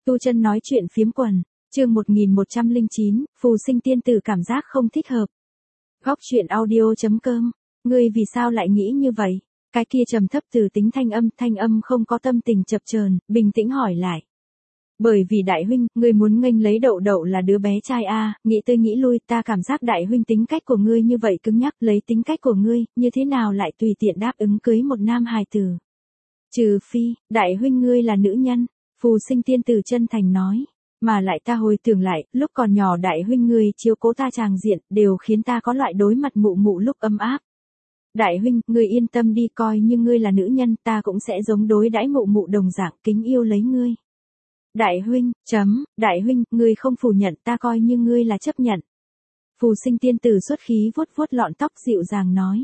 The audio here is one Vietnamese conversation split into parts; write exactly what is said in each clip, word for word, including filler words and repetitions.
Tu Chân nói chuyện phiếm quần, chương một nghìn một trăm lẻ chín, phù sinh tiên tử cảm giác không thích hợp. Góc truyện audio chấm com, ngươi vì sao lại nghĩ như vậy? Cái kia trầm thấp từ tính thanh âm, thanh âm không có tâm tình chập chờn, bình tĩnh hỏi lại. Bởi vì đại huynh, ngươi muốn nghênh lấy Đậu Đậu là đứa bé trai a, nghĩ tới nghĩ lui, ta cảm giác đại huynh tính cách của ngươi như vậy cứng nhắc, lấy tính cách của ngươi, như thế nào lại tùy tiện đáp ứng cưới một nam hài tử? Trừ phi, đại huynh ngươi là nữ nhân, phù sinh tiên tử chân thành nói. Mà lại ta hồi tưởng lại, lúc còn nhỏ đại huynh ngươi chiếu cố ta tràng diện, đều khiến ta có loại đối mặt mụ mụ lúc ấm áp. Đại huynh, ngươi yên tâm đi, coi như ngươi là nữ nhân, ta cũng sẽ giống đối đãi mụ mụ đồng dạng kính yêu lấy ngươi. Đại huynh, chấm, đại huynh, ngươi không phủ nhận, ta coi như ngươi là chấp nhận. Phù sinh tiên tử xuất khí vuốt vuốt lọn tóc dịu dàng nói.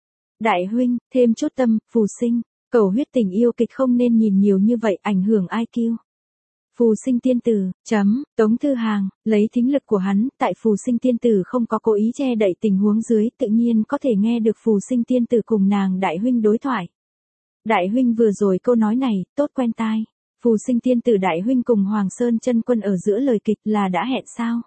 Đại huynh, thêm chút tâm, phù sinh, cầu huyết tình yêu kịch không nên nhìn nhiều như vậy, ảnh hưởng i kiu. Phù sinh tiên tử, chấm, Tống Thư Hàng, lấy thính lực của hắn, tại phù sinh tiên tử không có cố ý che đậy tình huống dưới, tự nhiên có thể nghe được phù sinh tiên tử cùng nàng đại huynh đối thoại. Đại huynh vừa rồi câu nói này, tốt quen tai. Phù sinh tiên tử đại huynh cùng Hoàng Sơn chân quân ở giữa lời kịch là đã hẹn sao?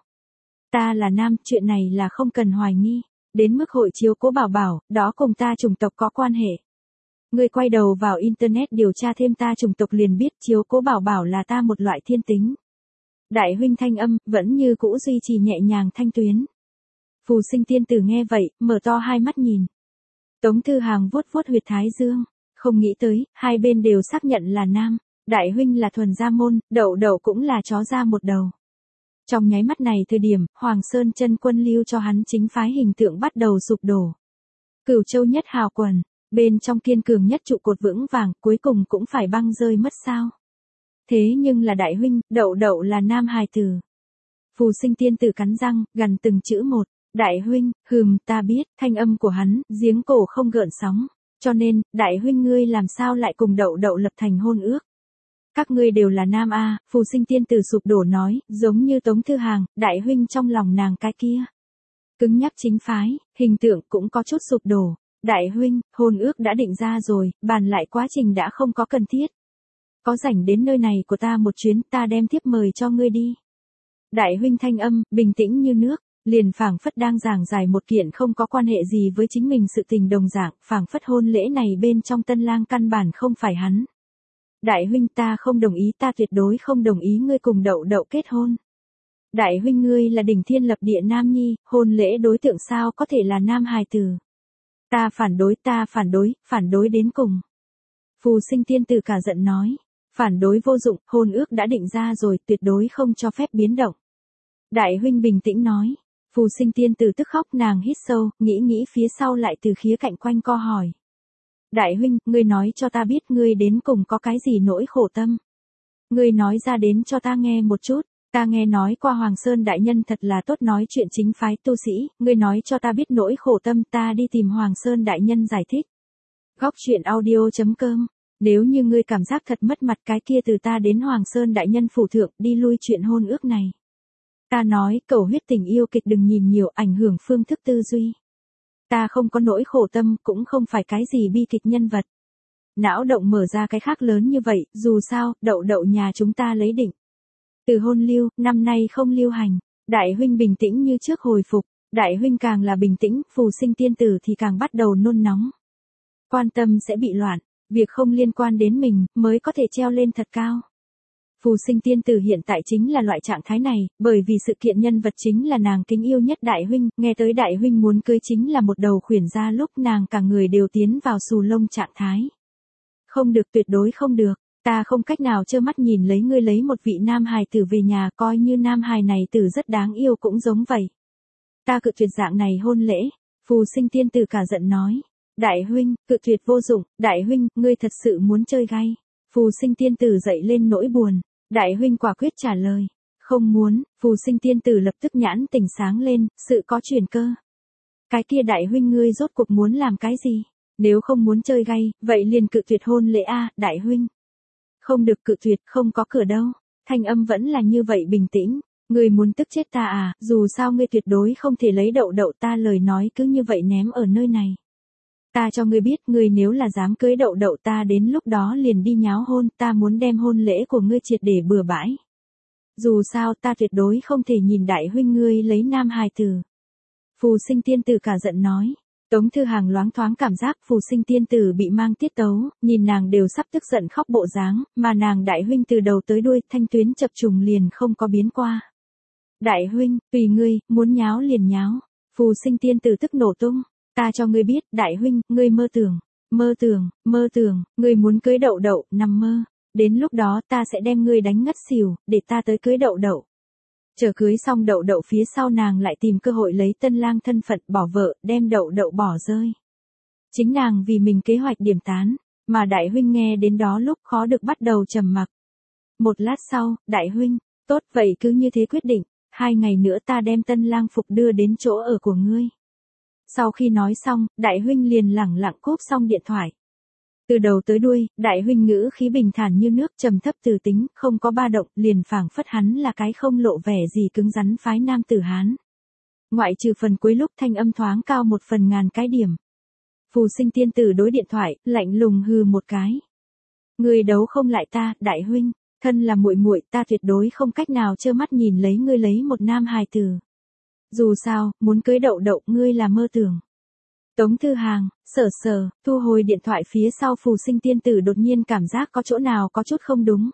Ta là nam, chuyện này là không cần hoài nghi. Đến mức hội chiếu cố bảo bảo, đó cùng ta chủng tộc có quan hệ. Ngươi quay đầu vào internet điều tra thêm ta chủng tộc liền biết chiếu cố bảo bảo là ta một loại thiên tính. Đại huynh thanh âm, vẫn như cũ duy trì nhẹ nhàng thanh tuyến. Phù sinh tiên tử nghe vậy, mở to hai mắt nhìn. Tống Thư Hàng vuốt vuốt huyệt thái dương, không nghĩ tới, hai bên đều xác nhận là nam. Đại huynh là thuần gia môn, Đậu Đậu cũng là chó ra một đầu. Trong nháy mắt này thời điểm, Hoàng Sơn chân quân lưu cho hắn chính phái hình tượng bắt đầu sụp đổ. Cửu châu nhất hào quần, bên trong kiên cường nhất trụ cột vững vàng, cuối cùng cũng phải băng rơi mất sao. Thế nhưng là đại huynh, Đậu Đậu là nam hài tử. Phù sinh tiên tử cắn răng, gần từng chữ một. Đại huynh, hừm, ta biết, thanh âm của hắn, giếng cổ không gợn sóng. Cho nên, đại huynh ngươi làm sao lại cùng Đậu Đậu lập thành hôn ước? Các ngươi đều là nam a, phù sinh tiên tử sụp đổ nói, giống như Tống Thư Hàng, đại huynh trong lòng nàng cái kia. Cứng nhắc chính phái, hình tượng cũng có chút sụp đổ. Đại huynh, hôn ước đã định ra rồi, bàn lại quá trình đã không có cần thiết. Có rảnh đến nơi này của ta một chuyến, ta đem thiếp mời cho ngươi đi. Đại huynh thanh âm, bình tĩnh như nước, liền phảng phất đang giảng giải một kiện không có quan hệ gì với chính mình sự tình đồng dạng, phảng phất hôn lễ này bên trong tân lang căn bản không phải hắn. Đại huynh ta không đồng ý, ta tuyệt đối không đồng ý ngươi cùng Đậu Đậu kết hôn. Đại huynh ngươi là đỉnh thiên lập địa nam nhi, hôn lễ đối tượng sao có thể là nam hài tử. Ta phản đối, ta phản đối, phản đối đến cùng. Phù sinh tiên tử cả giận nói, phản đối vô dụng, hôn ước đã định ra rồi, tuyệt đối không cho phép biến động. Đại huynh bình tĩnh nói, phù sinh tiên tử tức khóc, nàng hít sâu, nghĩ nghĩ phía sau lại từ khía cạnh quanh co hỏi. Đại huynh, ngươi nói cho ta biết ngươi đến cùng có cái gì nỗi khổ tâm. Ngươi nói ra đến cho ta nghe một chút, ta nghe nói qua Hoàng Sơn đại nhân thật là tốt nói chuyện chính phái tu sĩ, ngươi nói cho ta biết nỗi khổ tâm, ta đi tìm Hoàng Sơn đại nhân giải thích. Góc truyện audio chấm com, nếu như ngươi cảm giác thật mất mặt cái kia từ ta đến Hoàng Sơn đại nhân phủ thượng đi lui chuyện hôn ước này. Ta nói, cầu huyết tình yêu kịch đừng nhìn nhiều, ảnh hưởng phương thức tư duy. Ta không có nỗi khổ tâm, cũng không phải cái gì bi kịch nhân vật. Não động mở ra cái khác lớn như vậy, dù sao, Đậu Đậu nhà chúng ta lấy định. Từ hôn lưu, năm nay không lưu hành. Đại huynh bình tĩnh như trước hồi phục, đại huynh càng là bình tĩnh, phù sinh tiên tử thì càng bắt đầu nôn nóng. Quan tâm sẽ bị loạn, việc không liên quan đến mình, mới có thể treo lên thật cao. Phù sinh tiên tử hiện tại chính là loại trạng thái này, bởi vì sự kiện nhân vật chính là nàng kính yêu nhất đại huynh, nghe tới đại huynh muốn cưới chính là một đầu khuyển ra lúc nàng cả người đều tiến vào xù lông trạng thái. Không được, tuyệt đối không được, ta không cách nào trơ mắt nhìn lấy ngươi lấy một vị nam hài tử về nhà, coi như nam hài này tử rất đáng yêu cũng giống vậy. Ta cự tuyệt dạng này hôn lễ, phù sinh tiên tử cả giận nói. Đại huynh, cự tuyệt vô dụng, đại huynh, ngươi thật sự muốn chơi gay. Phù sinh tiên tử dậy lên nỗi buồn. Đại huynh quả quyết trả lời, không muốn, phù sinh tiên tử lập tức nhãn tỉnh sáng lên, sự có chuyển cơ. Cái kia đại huynh ngươi rốt cuộc muốn làm cái gì? Nếu không muốn chơi gay, vậy liền cự tuyệt hôn lễ a, đại huynh. Không được cự tuyệt, không có cửa đâu. Thanh âm vẫn là như vậy bình tĩnh, ngươi muốn tức chết ta à, dù sao ngươi tuyệt đối không thể lấy Đậu Đậu, ta lời nói cứ như vậy ném ở nơi này. Ta cho ngươi biết, ngươi nếu là dám cưới Đậu Đậu ta đến lúc đó liền đi nháo hôn, ta muốn đem hôn lễ của ngươi triệt để bừa bãi. Dù sao ta tuyệt đối không thể nhìn đại huynh ngươi lấy nam hài tử. Phù Sinh tiên tử cả giận nói. Tống Thư Hàng loáng thoáng cảm giác Phù Sinh tiên tử bị mang tiết tấu, nhìn nàng đều sắp tức giận khóc bộ dáng, mà nàng đại huynh từ đầu tới đuôi thanh tuyến chập trùng liền không có biến qua. Đại huynh, tùy ngươi, muốn nháo liền nháo. Phù Sinh tiên tử tức nổ tung. Ta cho ngươi biết, đại huynh, ngươi mơ tưởng, mơ tưởng, mơ tưởng, ngươi muốn cưới đậu đậu, nằm mơ. Đến lúc đó ta sẽ đem ngươi đánh ngất xỉu, để ta tới cưới đậu đậu. Chờ cưới xong đậu đậu phía sau nàng lại tìm cơ hội lấy tân lang thân phận bỏ vợ, đem đậu đậu bỏ rơi. Chính nàng vì mình kế hoạch điểm tán, mà đại huynh nghe đến đó lúc khó được bắt đầu trầm mặc. Một lát sau, đại huynh, tốt vậy cứ như thế quyết định, hai ngày nữa ta đem tân lang phục đưa đến chỗ ở của ngươi. Sau khi nói xong, đại huynh liền lẳng lặng cúp xong điện thoại. Từ đầu tới đuôi, đại huynh ngữ khí bình thản như nước trầm thấp từ tính, không có ba động, liền phảng phất hắn là cái không lộ vẻ gì cứng rắn phái nam tử Hán. Ngoại trừ phần cuối lúc thanh âm thoáng cao một phần ngàn cái điểm. Phù Sinh tiên tử đối điện thoại, lạnh lùng hừ một cái. Ngươi đấu không lại ta, đại huynh, thân là muội muội, ta tuyệt đối không cách nào trơ mắt nhìn lấy ngươi lấy một nam hài tử. Dù sao, muốn cưới đậu đậu, ngươi là mơ tưởng. Tống Thư Hàng, sờ sờ, thu hồi điện thoại phía sau Phù Sinh tiên tử đột nhiên cảm giác có chỗ nào có chút không đúng.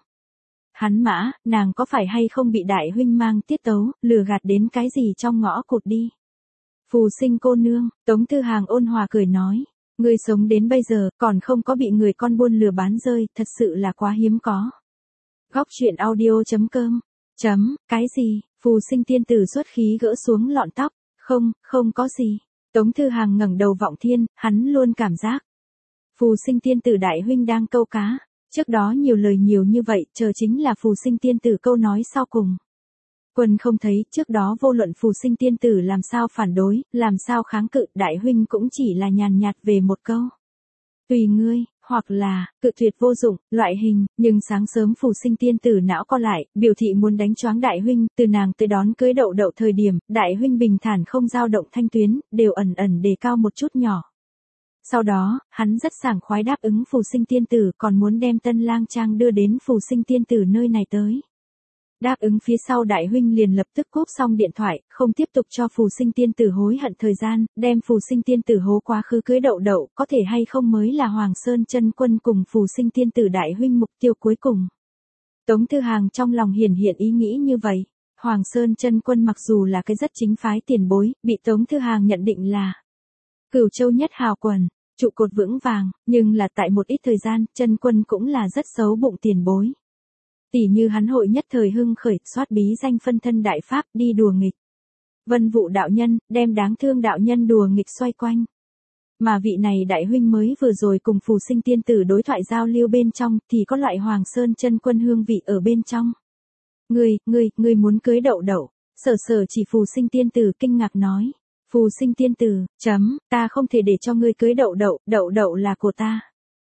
Hắn mã, nàng có phải hay không bị đại huynh mang tiết tấu, lừa gạt đến cái gì trong ngõ cụt đi. Phù Sinh cô nương, Tống Thư Hàng ôn hòa cười nói, ngươi sống đến bây giờ còn không có bị người con buôn lừa bán rơi, thật sự là quá hiếm có. Góc truyện audio chấm com, chấm, cái gì, Phù Sinh tiên tử xuất khí gỡ xuống lọn tóc, không, không có gì. Tống Thư Hàng ngẩng đầu vọng thiên, hắn luôn cảm giác. Phù Sinh tiên tử đại huynh đang câu cá, trước đó nhiều lời nhiều như vậy, chờ chính là Phù Sinh tiên tử câu nói sau cùng. Quân không thấy, trước đó vô luận Phù Sinh tiên tử làm sao phản đối, làm sao kháng cự, đại huynh cũng chỉ là nhàn nhạt về một câu. Tùy ngươi, hoặc là, cự tuyệt vô dụng, loại hình, nhưng sáng sớm Phù Sinh tiên tử não co lại, biểu thị muốn đánh choáng đại huynh, từ nàng tới đón cưới đậu đậu thời điểm, đại huynh bình thản không dao động thanh tuyến, đều ẩn ẩn đề cao một chút nhỏ. Sau đó, hắn rất sảng khoái đáp ứng Phù Sinh tiên tử còn muốn đem tân lang trang đưa đến Phù Sinh tiên tử nơi này tới. Đáp ứng phía sau đại huynh liền lập tức cúp xong điện thoại, không tiếp tục cho Phù Sinh tiên tử hối hận thời gian, đem Phù Sinh tiên tử hố quá khứ cưới đậu đậu, có thể hay không mới là Hoàng Sơn chân quân cùng Phù Sinh tiên tử đại huynh mục tiêu cuối cùng. Tống Thư Hàng trong lòng hiển hiện ý nghĩ như vậy. Hoàng Sơn chân quân mặc dù là cái rất chính phái tiền bối, bị Tống Thư Hàng nhận định là Cửu Châu nhất hào quần, trụ cột vững vàng, nhưng là tại một ít thời gian, chân quân cũng là rất xấu bụng tiền bối. Tỷ như hắn hội nhất thời hưng khởi, soát bí danh phân thân đại pháp, đi đùa nghịch. Vân Vụ đạo nhân, đem đáng thương đạo nhân đùa nghịch xoay quanh. Mà vị này đại huynh mới vừa rồi cùng Phù Sinh tiên tử đối thoại giao lưu bên trong, thì có loại Hoàng Sơn chân quân hương vị ở bên trong. Ngươi, ngươi, ngươi muốn cưới đậu đậu. Sở sở chỉ Phù Sinh tiên tử kinh ngạc nói. Phù Sinh tiên tử, chấm, ta không thể để cho ngươi cưới đậu đậu, đậu đậu là của ta.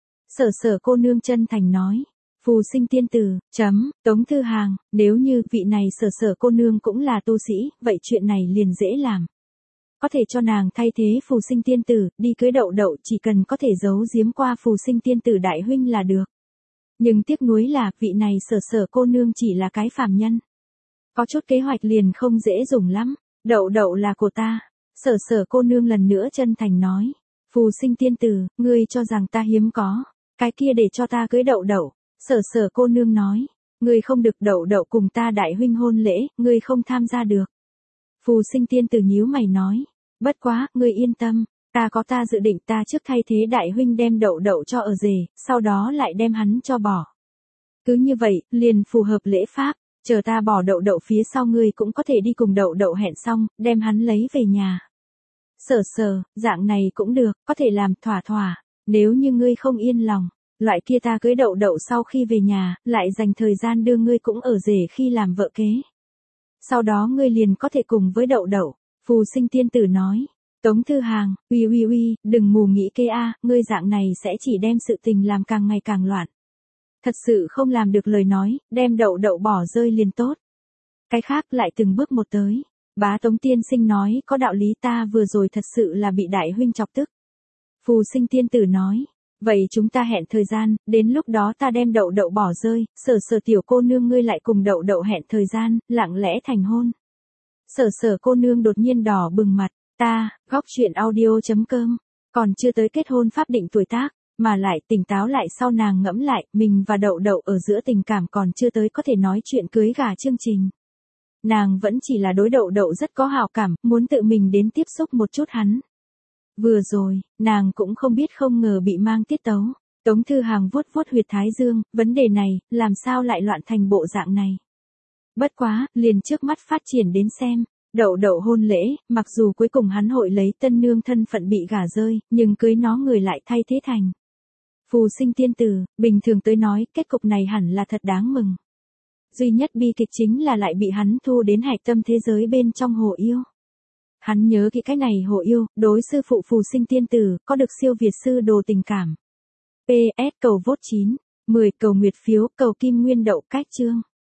Sở sở cô nương chân thành nói. Phù Sinh tiên tử, chấm, Tống Thư Hàng, nếu như vị này sở sở cô nương cũng là tu sĩ, vậy chuyện này liền dễ làm. Có thể cho nàng thay thế Phù Sinh tiên tử, đi cưới đậu đậu chỉ cần có thể giấu giếm qua Phù Sinh tiên tử đại huynh là được. Nhưng tiếc nuối là vị này sở sở cô nương chỉ là cái phàm nhân. Có chút kế hoạch liền không dễ dùng lắm, đậu đậu là của ta. Sở sở cô nương lần nữa chân thành nói. Phù Sinh tiên tử, ngươi cho rằng ta hiếm có, cái kia để cho ta cưới đậu đậu. Sở sở cô nương nói, ngươi không được đậu đậu cùng ta đại huynh hôn lễ, ngươi không tham gia được. Phù Sinh tiên tử nhíu mày nói, bất quá, ngươi yên tâm, ta có ta dự định ta trước thay thế đại huynh đem đậu đậu cho ở rể, sau đó lại đem hắn cho bỏ. Cứ như vậy, liền phù hợp lễ pháp, chờ ta bỏ đậu đậu phía sau ngươi cũng có thể đi cùng đậu đậu hẹn xong, đem hắn lấy về nhà. Sở sở, dạng này cũng được, có thể làm thỏa thỏa, nếu như ngươi không yên lòng. Loại kia ta cưới đậu đậu sau khi về nhà, lại dành thời gian đưa ngươi cũng ở rể khi làm vợ kế. Sau đó ngươi liền có thể cùng với đậu đậu. Phù Sinh tiên tử nói. Tống Thư Hàng, uy uy uy, đừng mù nghĩ kê a, ngươi dạng này sẽ chỉ đem sự tình làm càng ngày càng loạn. Thật sự không làm được lời nói, đem đậu đậu bỏ rơi liền tốt. Cái khác lại từng bước một tới. Bá Tống tiên sinh nói có đạo lý, ta vừa rồi thật sự là bị đại huynh chọc tức. Phù Sinh tiên tử nói. Vậy chúng ta hẹn thời gian, đến lúc đó ta đem đậu đậu bỏ rơi, sở sở tiểu cô nương ngươi lại cùng đậu đậu hẹn thời gian, lặng lẽ thành hôn. Sở sở cô nương đột nhiên đỏ bừng mặt, ta, góc chuyện audio.com, còn chưa tới kết hôn pháp định tuổi tác, mà lại tỉnh táo lại sau nàng ngẫm lại, mình và đậu đậu ở giữa tình cảm còn chưa tới có thể nói chuyện cưới gà chương trình. Nàng vẫn chỉ là đối đậu đậu rất có hào cảm, muốn tự mình đến tiếp xúc một chút hắn. Vừa rồi, nàng cũng không biết không ngờ bị mang tiết tấu. Tống Thư Hàng vuốt vuốt huyệt thái dương, vấn đề này, làm sao lại loạn thành bộ dạng này. Bất quá, liền trước mắt phát triển đến xem, đậu đậu hôn lễ, mặc dù cuối cùng hắn hội lấy tân nương thân phận bị gả rơi, nhưng cưới nó người lại thay thế thành phù sinh tiên tử, bình thường tới nói, kết cục này hẳn là thật đáng mừng. Duy nhất bi kịch chính là lại bị hắn thu đến hạch tâm thế giới bên trong hồ yêu. Hắn nhớ kỹ cái này hồ yêu, đối sư phụ phù sinh tiên tử, có được siêu việt sư đồ tình cảm. pê ét cầu vote chín, mười cầu nguyệt phiếu, cầu kim nguyên đậu cách chương.